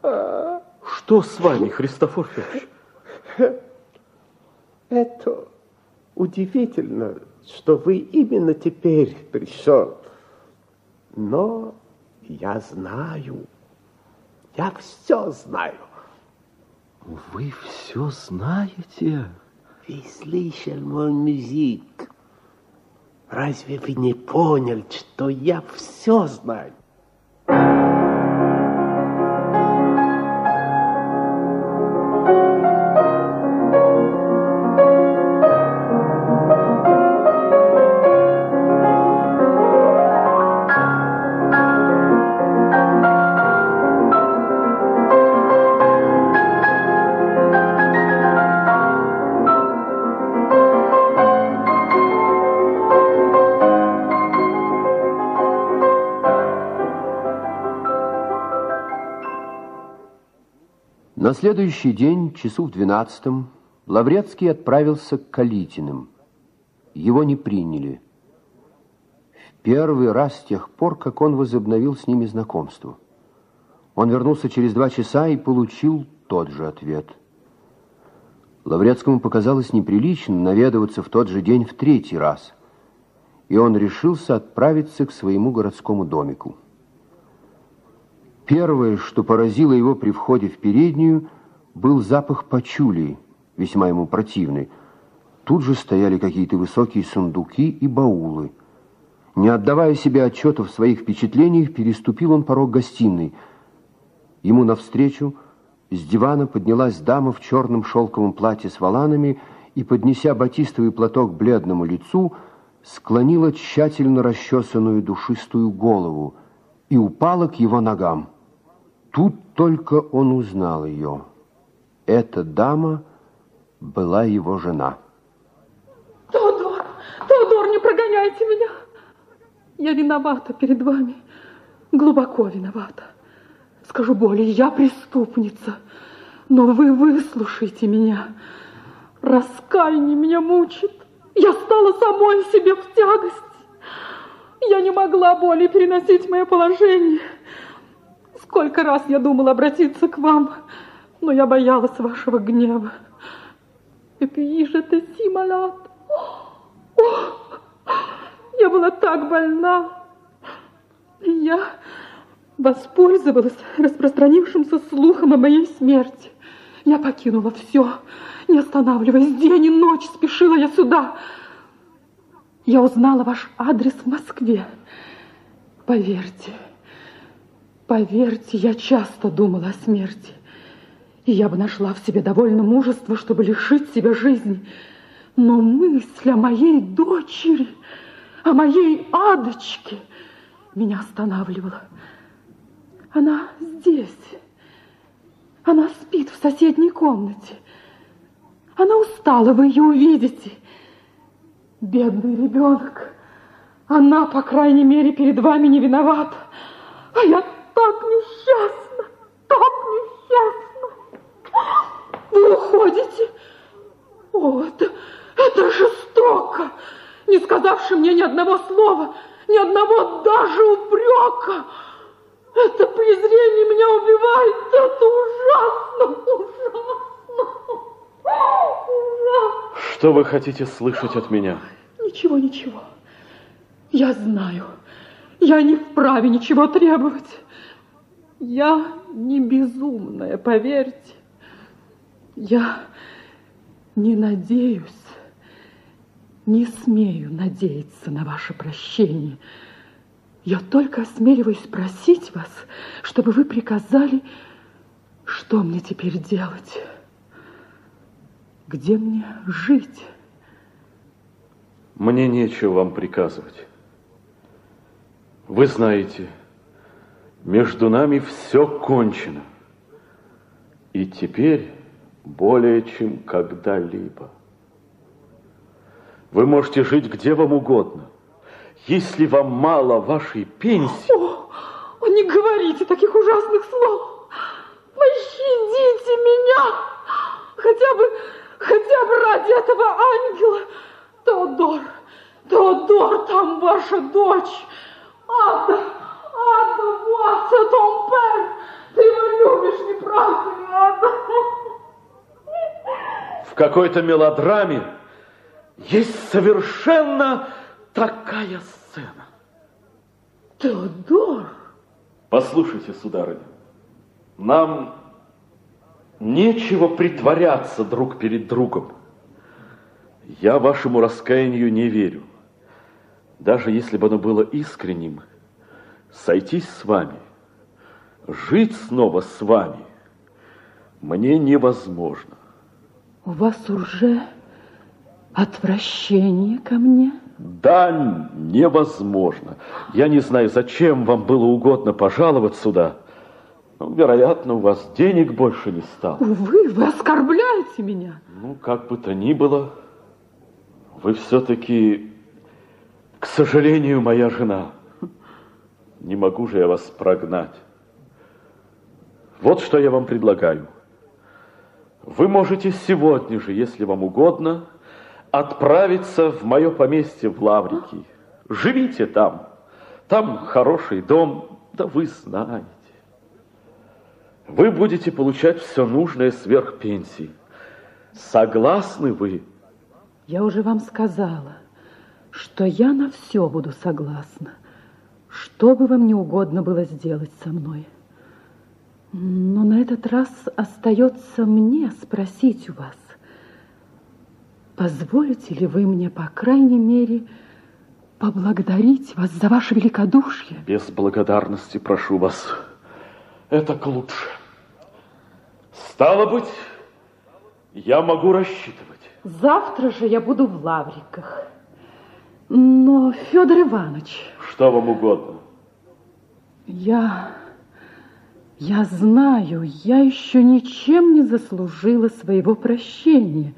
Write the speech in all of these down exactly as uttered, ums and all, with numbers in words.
Что с вами, Христофор Федорович? Это удивительно, что вы именно теперь пришел. Но я знаю, я все знаю. Вы все знаете? Вы слышали мой музык. Разве вы не поняли, что я все знаю? На следующий день, часу в двенадцатом, Лаврецкий отправился к Калитиным. Его не приняли. В первый раз с тех пор, как он возобновил с ними знакомство. Он вернулся через два часа и получил тот же ответ. Лаврецкому показалось неприличным наведываться в тот же день в третий раз, и он решился отправиться к своему городскому домику. Первое, что поразило его при входе в переднюю, был запах пачули, весьма ему противный. Тут же стояли какие-то высокие сундуки и баулы. Не отдавая себе отчета в своих впечатлениях, переступил он порог гостиной. Ему навстречу с дивана поднялась дама в черном шелковом платье с воланами и, поднеся батистовый платок к бледному лицу, склонила тщательно расчесанную душистую голову и упала к его ногам. Тут только он узнал ее. Эта дама была его жена. Теодор, Теодор, не прогоняйте меня. Я виновата перед вами, глубоко виновата. Скажу более, я преступница, но вы выслушайте меня. Раскаяние меня мучит. Я стала самой себе в тягость. Я не могла более переносить мое положение. Сколько раз я думала обратиться к вам, но я боялась вашего гнева. И puis j'étais si malade. Я была так больна. И я воспользовалась распространившимся слухом о моей смерти. Я покинула все, не останавливаясь, день и ночь спешила я сюда. Я узнала ваш адрес в Москве. Поверьте, поверьте, я часто думала о смерти. И я бы нашла в себе довольно мужества, чтобы лишить себя жизни. Но мысль о моей дочери, о моей Адочке меня останавливала. Она здесь. Она спит в соседней комнате. Она устала, вы ее увидите. Бедный ребенок. Она, по крайней мере, перед вами не виновата. А я так несчастна, так несчастна. Вы уходите? О, это, это жестоко. Не сказавши мне ни одного слова, ни одного даже упрека. Это презрение меня убивает. Это ужасно, ужасно. Ужасно. Что вы хотите слышать от меня? Ничего, ничего. Я знаю. Я не вправе ничего требовать. Я не безумная, поверьте. Я не надеюсь, не смею надеяться на ваше прощение. Я только осмеливаюсь просить вас, чтобы вы приказали, что мне теперь делать, где мне жить. Мне нечего вам приказывать. Вы знаете, между нами все кончено. И теперь более чем когда-либо. Вы можете жить где вам угодно. Если вам мало вашей пенсии... О, о, не говорите таких ужасных слов. Пощадите меня. Хотя бы, хотя бы ради этого ангела. Теодор, Теодор, там ваша дочь. Ада, Ада, вот, это он пер. Ты его любишь, не какой-то мелодраме есть совершенно такая сцена. Теодор! Послушайте, сударыня, нам нечего притворяться друг перед другом. Я вашему раскаянию не верю. Даже если бы оно было искренним, сойтись с вами, жить снова с вами мне невозможно. У вас уже отвращение ко мне? Да, невозможно. Я не знаю, зачем вам было угодно пожаловать сюда. Ну, вероятно, у вас денег больше не стало. Увы, вы оскорбляете меня. Ну, как бы то ни было, вы все-таки, к сожалению, моя жена. Не могу же я вас прогнать. Вот что я вам предлагаю. Вы можете сегодня же, если вам угодно, отправиться в мое поместье в Лаврики. Живите там. Там хороший дом, да вы знаете. Вы будете получать все нужное сверх пенсии. Согласны вы? Я уже вам сказала, что я на все буду согласна, что бы вам не угодно было сделать со мной. Но на этот раз остается мне спросить у вас, позволите ли вы мне, по крайней мере, поблагодарить вас за ваше великодушие? Без благодарности прошу вас. Это к лучше. Стало быть, я могу рассчитывать. Завтра же я буду в Лавриках. Но, Федор Иванович... Что вам угодно? Я... Я знаю, я еще ничем не заслужила своего прощения.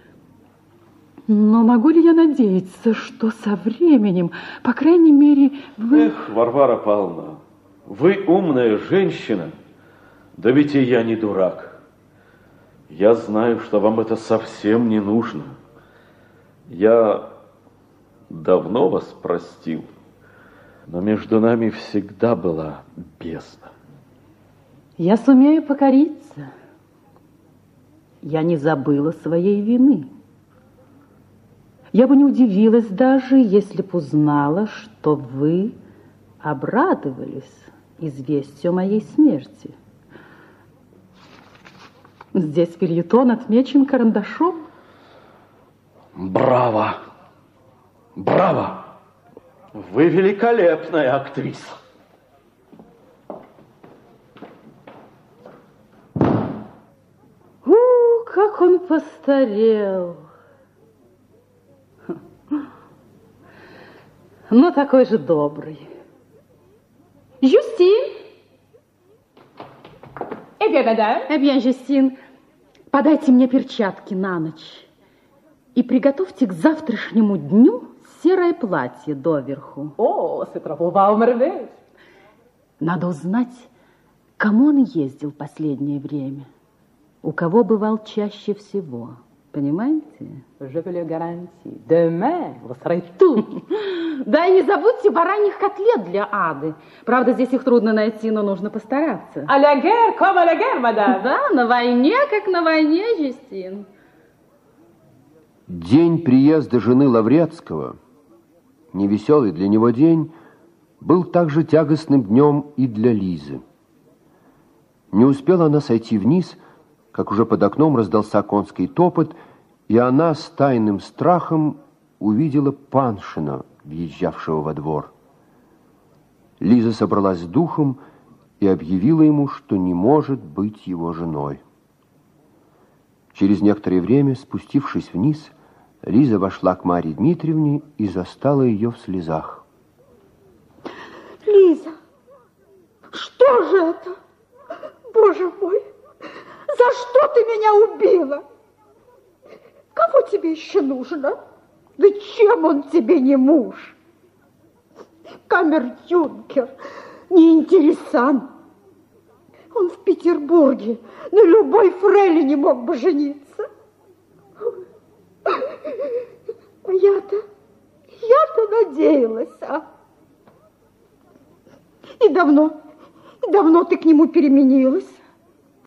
Но могу ли я надеяться, что со временем, по крайней мере, вы... Эх, Варвара Павловна, вы умная женщина, да ведь и я не дурак. Я знаю, что вам это совсем не нужно. Я давно вас простил, но между нами всегда была бездна. Я сумею покориться. Я не забыла своей вины. Я бы не удивилась даже, если б узнала, что вы обрадовались известию о моей смерти. Здесь фельетон отмечен карандашом. Браво! Браво! Вы великолепная актриса. У, как он постарел. Но такой же добрый. Жюстин! Eh bien, madame. Eh bien, Жюстин, подайте мне перчатки на ночь и приготовьте к завтрашнему дню серое платье доверху. Oh, c'est trop beau, merveille. Надо узнать, к кому он ездил последнее время, у кого бывал чаще всего. Понимаете? Je peux le garantir. Demain, vous serez tout. Да, и не забудьте бараньих котлет для Ады. Правда, здесь их трудно найти, но нужно постараться. À la guerre, comme à la guerre, madame. Да, на войне, как на войне, Жюстин. День приезда жены Лаврецкого, невеселый для него день, был также тягостным днем и для Лизы. Не успела она сойти вниз, как уже под окном раздался конский топот, и она с тайным страхом увидела Паншина, въезжавшего во двор. Лиза собралась с духом и объявила ему, что не может быть его женой. Через некоторое время, спустившись вниз, Лиза вошла к Марье Дмитриевне и застала ее в слезах. Лиза, что же это? Боже мой, за что ты меня убила? Кого тебе еще нужно? Да чем он тебе не муж? Камер-юнкер, не интересан. Он в Петербурге на любой фрейлине мог бы жениться. А я-то, я-то надеялась, а? И давно, давно ты к нему переменилась.